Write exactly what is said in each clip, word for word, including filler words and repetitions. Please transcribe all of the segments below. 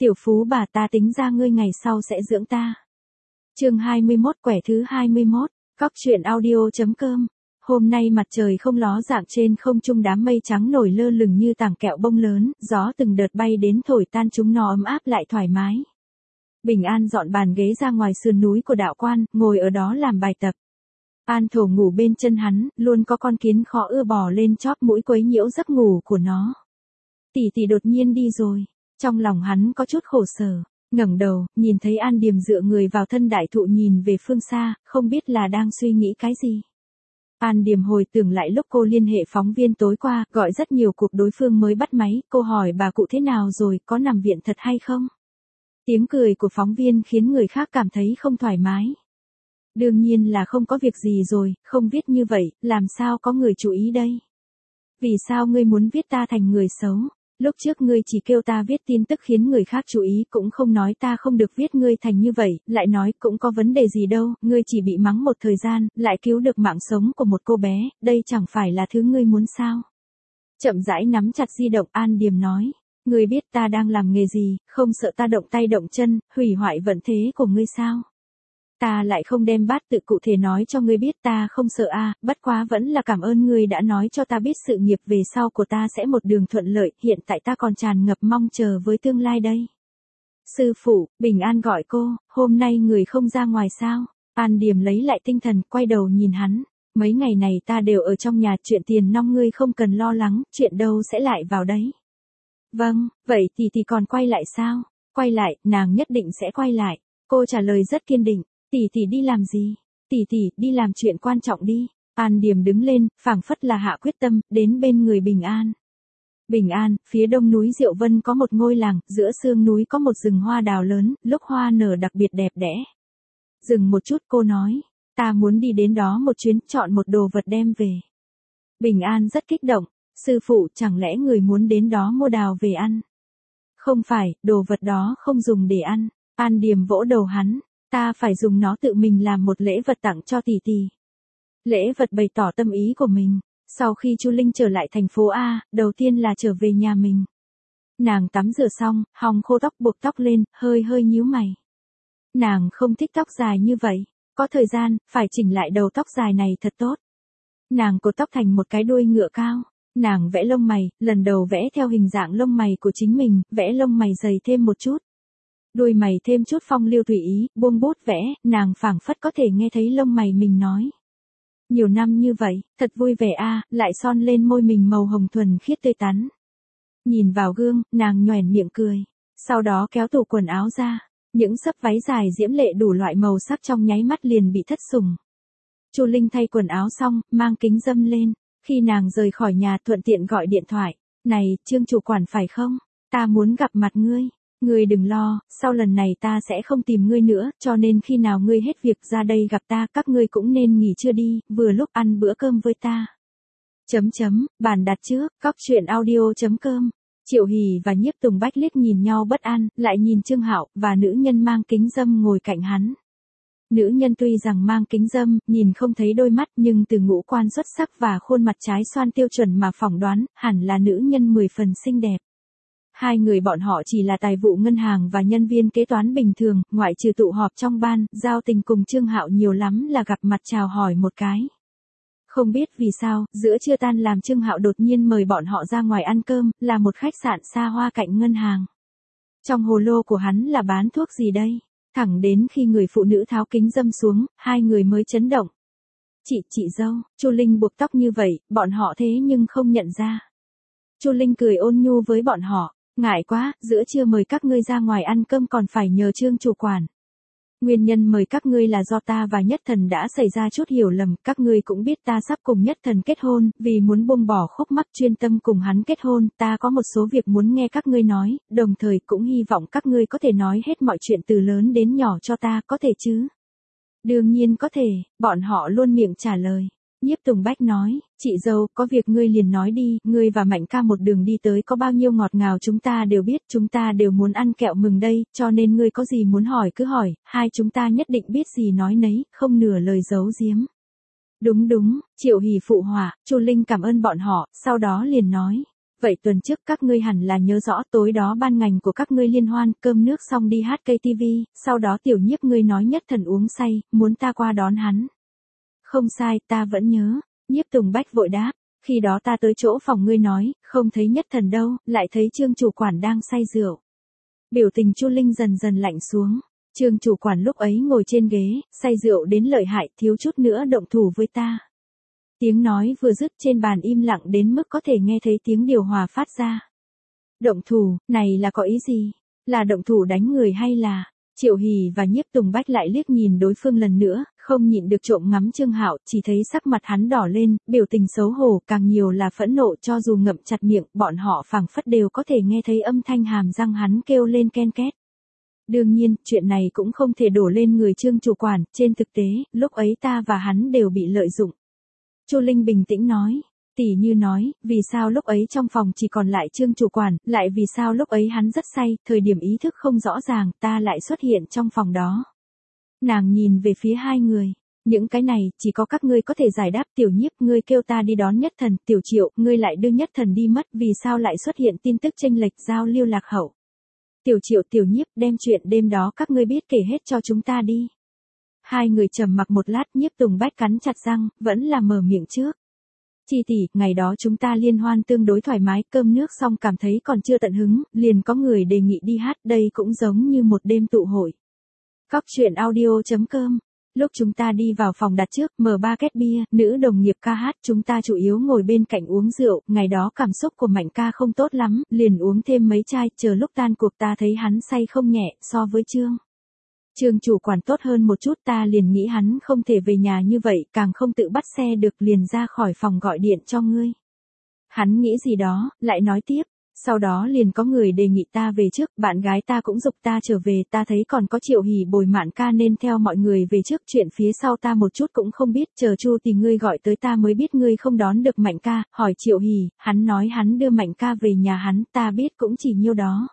Tiểu phú bà, ta tính ra ngươi ngày sau sẽ dưỡng ta. Chương hai mươi mốt, quẻ thứ hai mươi mốt, Cóc truyện audio chấm com. Hôm nay mặt trời không ló dạng, trên không trung đám mây trắng nổi lơ lửng như tảng kẹo bông lớn, gió từng đợt bay đến thổi tan chúng, nó ấm áp lại thoải mái. Bình An dọn bàn ghế ra ngoài sườn núi của đạo quan, ngồi ở đó làm bài tập. An Thổ ngủ bên chân hắn, luôn có con kiến khó ưa bò lên chóp mũi quấy nhiễu giấc ngủ của nó. Tỷ tỷ đột nhiên đi rồi, trong lòng hắn có chút khổ sở, ngẩng đầu, nhìn thấy An Điềm dựa người vào thân đại thụ nhìn về phương xa, không biết là đang suy nghĩ cái gì. An Điềm hồi tưởng lại lúc cô liên hệ phóng viên tối qua, gọi rất nhiều cuộc đối phương mới bắt máy, cô hỏi bà cụ thế nào rồi, có nằm viện thật hay không? Tiếng cười của phóng viên khiến người khác cảm thấy không thoải mái. Đương nhiên là không có việc gì rồi, không viết như vậy, làm sao có người chú ý đây? Vì sao ngươi muốn viết ta thành người xấu? Lúc trước ngươi chỉ kêu ta viết tin tức khiến người khác chú ý, cũng không nói ta không được viết ngươi thành như vậy, lại nói cũng có vấn đề gì đâu, ngươi chỉ bị mắng một thời gian, lại cứu được mạng sống của một cô bé, đây chẳng phải là thứ ngươi muốn sao? Chậm rãi nắm chặt di động, An Điềm nói, ngươi biết ta đang làm nghề gì, không sợ ta động tay động chân, hủy hoại vận thế của ngươi sao? Ta lại không đem bát tự cụ thể nói cho ngươi biết, ta không sợ a, à, bất quá vẫn là cảm ơn ngươi đã nói cho ta biết sự nghiệp về sau của ta sẽ một đường thuận lợi, hiện tại ta còn tràn ngập mong chờ với tương lai đây. Sư phụ, Bình An gọi cô, hôm nay người không ra ngoài sao? An Điềm lấy lại tinh thần, quay đầu nhìn hắn, mấy ngày này ta đều ở trong nhà, chuyện tiền nong ngươi không cần lo lắng, chuyện đâu sẽ lại vào đấy. Vâng, vậy thì thì còn quay lại sao? Quay lại, nàng nhất định sẽ quay lại, cô trả lời rất kiên định. Tỷ tỷ đi làm gì? Tỷ tỷ, đi làm chuyện quan trọng đi. An Điềm đứng lên, phảng phất là hạ quyết tâm, đến bên người Bình An. Bình An, phía đông núi Diệu Vân có một ngôi làng, giữa sương núi có một rừng hoa đào lớn, lúc hoa nở đặc biệt đẹp đẽ. Dừng một chút, cô nói, ta muốn đi đến đó một chuyến, chọn một đồ vật đem về. Bình An rất kích động, sư phụ, chẳng lẽ người muốn đến đó mua đào về ăn? Không phải, đồ vật đó không dùng để ăn. An Điềm vỗ đầu hắn. Ta phải dùng nó tự mình làm một lễ vật tặng cho tỷ tỷ. Lễ vật bày tỏ tâm ý của mình. Sau khi Chu Linh trở lại thành phố A, đầu tiên là trở về nhà mình. Nàng tắm rửa xong, hong khô tóc, buộc tóc lên, hơi hơi nhíu mày. Nàng không thích tóc dài như vậy. Có thời gian, phải chỉnh lại đầu tóc dài này thật tốt. Nàng cột tóc thành một cái đuôi ngựa cao. Nàng vẽ lông mày, lần đầu vẽ theo hình dạng lông mày của chính mình, vẽ lông mày dày thêm một chút. Đuôi mày thêm chút phong lưu tùy ý, buông bút vẽ, nàng phảng phất có thể nghe thấy lông mày mình nói. Nhiều năm như vậy, thật vui vẻ a, à, lại son lên môi mình màu hồng thuần khiết tươi tắn. Nhìn vào gương, nàng nhoẻn miệng cười, sau đó kéo tủ quần áo ra, những xấp váy dài diễm lệ đủ loại màu sắc trong nháy mắt liền bị thất sủng. Chu Linh thay quần áo xong, mang kính râm lên, khi nàng rời khỏi nhà thuận tiện gọi điện thoại, này, Trương chủ quản phải không? Ta muốn gặp mặt ngươi. Ngươi đừng lo, sau lần này ta sẽ không tìm ngươi nữa, cho nên khi nào ngươi hết việc ra đây gặp ta, các ngươi cũng nên nghỉ trưa đi, vừa lúc ăn bữa cơm với ta. Chấm chấm, bàn đặt trước, cóc truyện audio chấm com. Triệu Hỷ và Nhiếp Tùng Bách liếc nhìn nhau bất an, lại nhìn Trương Hạo và nữ nhân mang kính râm ngồi cạnh hắn. Nữ nhân tuy rằng mang kính râm, nhìn không thấy đôi mắt, nhưng từ ngũ quan xuất sắc và khuôn mặt trái xoan tiêu chuẩn mà phỏng đoán, hẳn là nữ nhân mười phần xinh đẹp. Hai người bọn họ chỉ là tài vụ ngân hàng và nhân viên kế toán bình thường, ngoại trừ tụ họp trong ban, giao tình cùng Trương Hạo nhiều lắm là gặp mặt chào hỏi một cái. Không biết vì sao, giữa trưa tan làm Trương Hạo đột nhiên mời bọn họ ra ngoài ăn cơm, là một khách sạn xa hoa cạnh ngân hàng. Trong hồ lô của hắn là bán thuốc gì đây? Thẳng đến khi người phụ nữ tháo kính râm xuống, hai người mới chấn động. Chị, chị dâu, Chu Linh buộc tóc như vậy, bọn họ thế nhưng không nhận ra. Chu Linh cười ôn nhu với bọn họ. Ngại quá, giữa trưa mời các ngươi ra ngoài ăn cơm còn phải nhờ Trương chủ quản. Nguyên nhân mời các ngươi là do ta và Nhất Thần đã xảy ra chút hiểu lầm, các ngươi cũng biết ta sắp cùng Nhất Thần kết hôn, vì muốn buông bỏ khúc mắc chuyên tâm cùng hắn kết hôn, ta có một số việc muốn nghe các ngươi nói, đồng thời cũng hy vọng các ngươi có thể nói hết mọi chuyện từ lớn đến nhỏ cho ta, có thể chứ? Đương nhiên có thể, bọn họ luôn miệng trả lời. Nhiếp Tùng Bách nói, chị dâu, có việc ngươi liền nói đi, ngươi và Mạnh ca một đường đi tới có bao nhiêu ngọt ngào chúng ta đều biết, chúng ta đều muốn ăn kẹo mừng đây, cho nên ngươi có gì muốn hỏi cứ hỏi, hai chúng ta nhất định biết gì nói nấy, không nửa lời giấu giếm. Đúng đúng, Triệu Hỷ phụ họa, Chu Linh cảm ơn bọn họ, sau đó liền nói, Vậy tuần trước các ngươi hẳn là nhớ rõ tối đó ban ngành của các ngươi liên hoan, cơm nước xong đi hát ca tê vê, sau đó tiểu nhiếp ngươi nói Nhất Thần uống say, muốn ta qua đón hắn. Không sai, ta vẫn nhớ. Nhiếp Tùng Bách vội đáp, khi đó ta tới chỗ phòng ngươi nói, không thấy Nhất Thần đâu, lại thấy Trương chủ quản đang say rượu. Biểu tình Chu Linh dần dần lạnh xuống. Trương chủ quản lúc ấy ngồi trên ghế, say rượu đến lợi hại, thiếu chút nữa động thủ với ta. Tiếng nói vừa dứt trên bàn im lặng đến mức có thể nghe thấy tiếng điều hòa phát ra. Động thủ, này là có ý gì? Là động thủ đánh người hay là... Triệu Hỷ và Nhiếp Tùng Bách lại liếc nhìn đối phương lần nữa, không nhịn được trộm ngắm Trương Hạo, chỉ thấy sắc mặt hắn đỏ lên, biểu tình xấu hổ, càng nhiều là phẫn nộ, cho dù ngậm chặt miệng, bọn họ phảng phất đều có thể nghe thấy âm thanh hàm răng hắn kêu lên ken két. Đương nhiên, chuyện này cũng không thể đổ lên người Trương chủ quản, trên thực tế, lúc ấy ta và hắn đều bị lợi dụng. Chu Linh bình tĩnh nói. Tỷ như nói, vì sao lúc ấy trong phòng chỉ còn lại Trương chủ quản, lại vì sao lúc ấy hắn rất say, thời điểm ý thức không rõ ràng, ta lại xuất hiện trong phòng đó. Nàng nhìn về phía hai người. Những cái này, chỉ có các ngươi có thể giải đáp. Tiểu Nhiếp, ngươi kêu ta đi đón Nhất Thần, Tiểu Triệu, ngươi lại đưa Nhất Thần đi mất, vì sao lại xuất hiện tin tức chênh lệch giao lưu lạc hậu. Tiểu Triệu, Tiểu Nhiếp, đem chuyện đêm đó các ngươi biết kể hết cho chúng ta đi. Hai người trầm mặc một lát, Nhiếp Tùng Bách cắn chặt răng, vẫn là mở miệng trước. Chi tỷ, ngày đó chúng ta liên hoan tương đối thoải mái, cơm nước xong cảm thấy còn chưa tận hứng, liền có người đề nghị đi hát, đây cũng giống như một đêm tụ hội. Cóc truyện audio chấm com. Lúc chúng ta đi vào phòng đặt trước, mở ba két bia, nữ đồng nghiệp ca hát, chúng ta chủ yếu ngồi bên cạnh uống rượu, ngày đó cảm xúc của Mạnh ca không tốt lắm, liền uống thêm mấy chai, chờ lúc tan cuộc ta thấy hắn say không nhẹ, so với Trương. Trương chủ quản tốt hơn một chút, ta liền nghĩ hắn không thể về nhà như vậy, càng không tự bắt xe được, liền ra khỏi phòng gọi điện cho ngươi. Hắn nghĩ gì đó, lại nói tiếp, sau đó liền có người đề nghị ta về trước, bạn gái ta cũng giục ta trở về, ta thấy còn có Triệu Hỷ bồi Mạn ca nên theo mọi người về trước, chuyện phía sau ta một chút cũng không biết, chờ Chu thì ngươi gọi tới ta mới biết ngươi không đón được Mạnh ca, hỏi Triệu Hỷ, hắn nói hắn đưa Mạnh ca về nhà hắn, ta biết cũng chỉ nhiêu đó.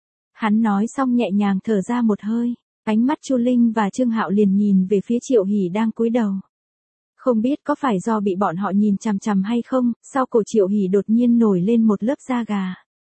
Hắn nói xong nhẹ nhàng thở ra một hơi. Ánh mắt Chu Linh và Trương Hạo liền nhìn về phía Triệu Hỷ đang cúi đầu. Không biết có phải do bị bọn họ nhìn chằm chằm hay không, sau cổ Triệu Hỷ đột nhiên nổi lên một lớp da gà.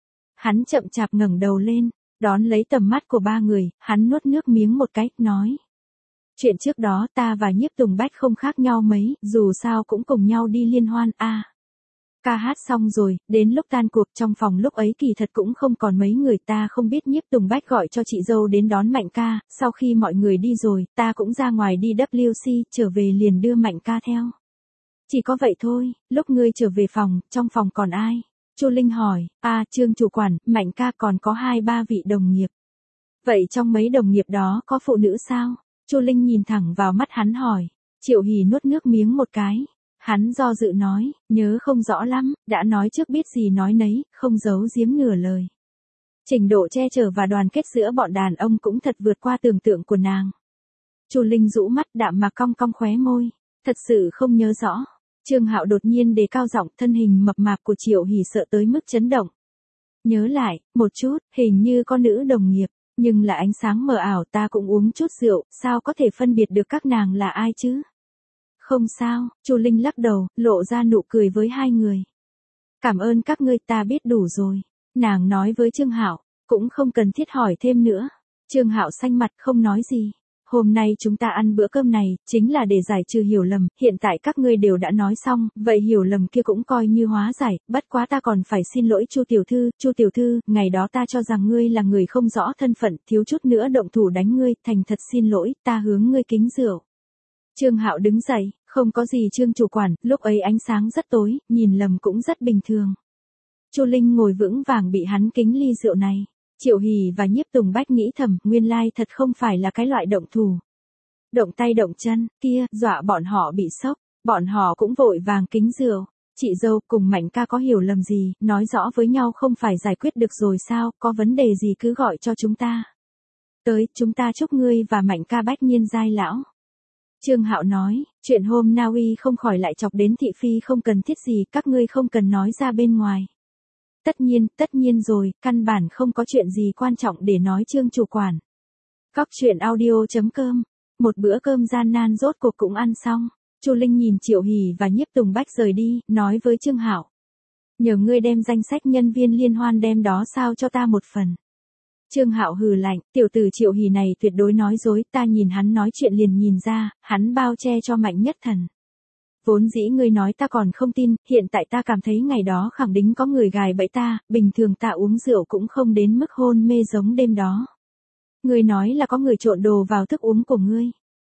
Hắn chậm chạp ngẩng đầu lên, đón lấy tầm mắt của ba người, hắn nuốt nước miếng một cái, nói. Chuyện trước đó ta và Nhiếp Tùng Bách không khác nhau mấy, dù sao cũng cùng nhau đi liên hoan, a. À. Ca hát xong rồi, đến lúc tan cuộc trong phòng lúc ấy kỳ thật cũng không còn mấy người, ta không biết Nhiếp Tùng Bách gọi cho chị dâu đến đón Mạnh ca, sau khi mọi người đi rồi, ta cũng ra ngoài đi W C, trở về liền đưa Mạnh ca theo. Chỉ có vậy thôi, lúc ngươi trở về phòng, trong phòng còn ai? Chu Linh hỏi, a Trương chủ quản, Mạnh ca còn có hai ba vị đồng nghiệp. Vậy trong mấy đồng nghiệp đó có phụ nữ sao? Chu Linh nhìn thẳng vào mắt hắn hỏi. Triệu Hỷ nuốt nước miếng một cái. Hắn do dự nói, nhớ không rõ lắm, đã nói trước biết gì nói nấy, không giấu giếm nửa lời. Trình độ che chở và đoàn kết giữa bọn đàn ông cũng thật vượt qua tưởng tượng của nàng. Chu Linh rũ mắt đạm mà cong cong khóe môi, thật sự không nhớ rõ. Trương Hạo đột nhiên đề cao giọng, thân hình mập mạp của Triệu Hỷ sợ tới mức chấn động. Nhớ lại, một chút, hình như có nữ đồng nghiệp, nhưng là ánh sáng mờ ảo, ta cũng uống chút rượu, sao có thể phân biệt được các nàng là ai chứ? Không sao, Chu Linh lắc đầu, lộ ra nụ cười với hai người. Cảm ơn các ngươi, ta biết đủ rồi. Nàng nói với Trương Hạo, cũng không cần thiết hỏi thêm nữa. Trương Hạo xanh mặt không nói gì. Hôm nay chúng ta ăn bữa cơm này, chính là để giải trừ hiểu lầm, hiện tại các ngươi đều đã nói xong, vậy hiểu lầm kia cũng coi như hóa giải, bất quá ta còn phải xin lỗi Chu tiểu thư, Chu tiểu thư, ngày đó ta cho rằng ngươi là người không rõ thân phận, thiếu chút nữa động thủ đánh ngươi, thành thật xin lỗi, ta hướng ngươi kính rượu. Trương Hạo đứng dậy, không có gì Trương chủ quản, lúc ấy ánh sáng rất tối, nhìn lầm cũng rất bình thường. Chu Linh ngồi vững vàng bị hắn kính ly rượu này. Triệu Hỷ và Nhiếp Tùng Bách nghĩ thầm, nguyên lai thật không phải là cái loại động thủ. Động tay động chân, kia, dọa bọn họ bị sốc, bọn họ cũng vội vàng kính rượu. Chị dâu cùng Mạnh ca có hiểu lầm gì, nói rõ với nhau không phải giải quyết được rồi sao, có vấn đề gì cứ gọi cho chúng ta. Tới, chúng ta chúc ngươi và Mạnh ca bách niên giai lão. Trương Hạo nói, chuyện hôm Na Uy không khỏi lại chọc đến thị phi không cần thiết gì, các ngươi không cần nói ra bên ngoài. Tất nhiên, tất nhiên rồi, căn bản không có chuyện gì quan trọng để nói Trương chủ quản. Cóc truyện audio chấm com. Một bữa cơm gian nan rốt cuộc cũng ăn xong. Chu Linh nhìn Triệu Hỷ và Nhiếp Tùng Bách rời đi, nói với Trương Hạo. Nhờ ngươi đem danh sách nhân viên liên hoan đem đó sao cho ta một phần. Trương Hạo hừ lạnh, tiểu tử Triệu Hỷ này tuyệt đối nói dối, ta nhìn hắn nói chuyện liền nhìn ra, hắn bao che cho Mạnh Nhất Thần. Vốn dĩ ngươi nói ta còn không tin, hiện tại ta cảm thấy ngày đó khẳng định có người gài bẫy ta, bình thường ta uống rượu cũng không đến mức hôn mê giống đêm đó. Ngươi nói là có người trộn đồ vào thức uống của ngươi.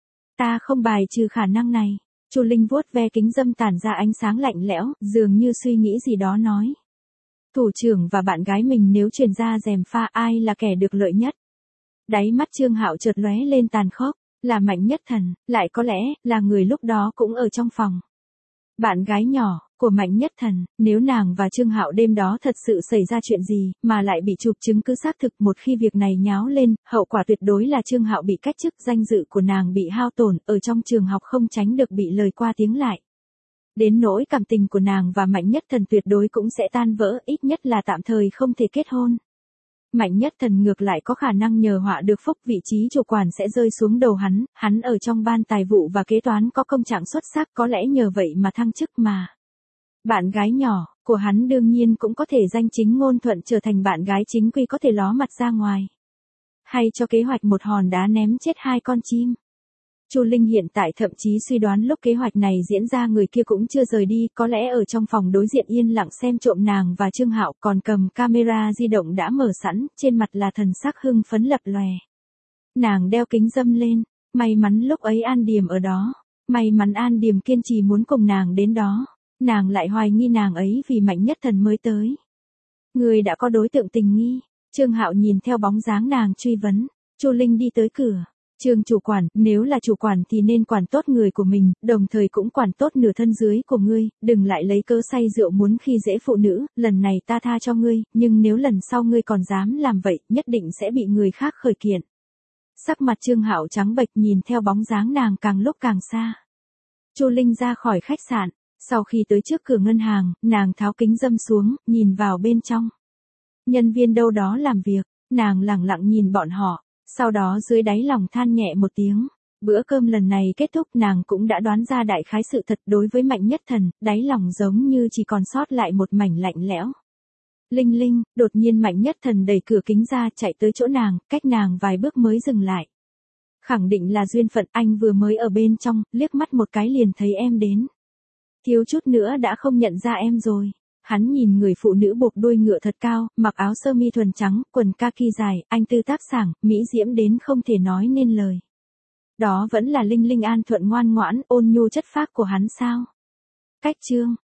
Ta không bài trừ khả năng này. Chu Linh vuốt ve kính dâm tản ra ánh sáng lạnh lẽo, dường như suy nghĩ gì đó nói. Thủ trưởng và bạn gái mình nếu truyền ra gièm pha ai là kẻ được lợi nhất. Đáy mắt Trương Hạo chợt lóe lên tàn khốc, là Mạnh Nhất Thần, lại có lẽ là người lúc đó cũng ở trong phòng. Bạn gái nhỏ của Mạnh Nhất Thần, nếu nàng và Trương Hạo đêm đó thật sự xảy ra chuyện gì, mà lại bị chụp chứng cứ xác thực, một khi việc này nháo lên, hậu quả tuyệt đối là Trương Hạo bị cách chức, danh dự của nàng bị hao tổn, ở trong trường học không tránh được bị lời qua tiếng lại. Đến nỗi cảm tình của nàng và Mạnh Nhất Thần tuyệt đối cũng sẽ tan vỡ, ít nhất là tạm thời không thể kết hôn. Mạnh Nhất Thần ngược lại có khả năng nhờ họa được phúc, vị trí chủ quản sẽ rơi xuống đầu hắn, hắn ở trong ban tài vụ và kế toán có công trạng xuất sắc, có lẽ nhờ vậy mà thăng chức mà. Bạn gái nhỏ của hắn đương nhiên cũng có thể danh chính ngôn thuận trở thành bạn gái chính quy, có thể ló mặt ra ngoài. Hay cho kế hoạch một hòn đá ném chết hai con chim. Chu Linh hiện tại thậm chí suy đoán lúc kế hoạch này diễn ra người kia cũng chưa rời đi, có lẽ ở trong phòng đối diện yên lặng xem trộm nàng và Trương Hạo, còn cầm camera di động đã mở sẵn, trên mặt là thần sắc hưng phấn lập lòe. Nàng đeo kính dâm lên, may mắn lúc ấy An Điềm ở đó, may mắn An Điềm kiên trì muốn cùng nàng đến đó, nàng lại hoài nghi nàng ấy vì Mạnh Nhất Thần mới tới. Người đã có đối tượng tình nghi, Trương Hạo nhìn theo bóng dáng nàng truy vấn, Chu Linh đi tới cửa. Trương chủ quản, nếu là chủ quản thì nên quản tốt người của mình, đồng thời cũng quản tốt nửa thân dưới của ngươi, đừng lại lấy cớ say rượu muốn khi dễ phụ nữ, lần này ta tha cho ngươi, nhưng nếu lần sau ngươi còn dám làm vậy, nhất định sẽ bị người khác khởi kiện. Sắc mặt Trương Hạo trắng bệch nhìn theo bóng dáng nàng càng lúc càng xa. Chu Linh ra khỏi khách sạn, sau khi tới trước cửa ngân hàng, nàng tháo kính dâm xuống, nhìn vào bên trong. Nhân viên đâu đó làm việc, nàng lẳng lặng nhìn bọn họ. Sau đó dưới đáy lòng than nhẹ một tiếng, bữa cơm lần này kết thúc, nàng cũng đã đoán ra đại khái sự thật. Đối với Mạnh Nhất Thần, đáy lòng giống như chỉ còn sót lại một mảnh lạnh lẽo. Linh Linh, đột nhiên Mạnh Nhất Thần đẩy cửa kính ra chạy tới chỗ nàng, cách nàng vài bước mới dừng lại. Khẳng định là duyên phận, anh vừa mới ở bên trong, liếc mắt một cái liền thấy em đến. Thiếu chút nữa đã không nhận ra em rồi. Hắn nhìn người phụ nữ buộc đuôi ngựa thật cao, mặc áo sơ mi thuần trắng, quần kaki dài, anh tư tác sảng, mỹ diễm đến không thể nói nên lời. Đó vẫn là Linh Linh An Thuận ngoan ngoãn, ôn nhu chất phác của hắn sao? Cách Trương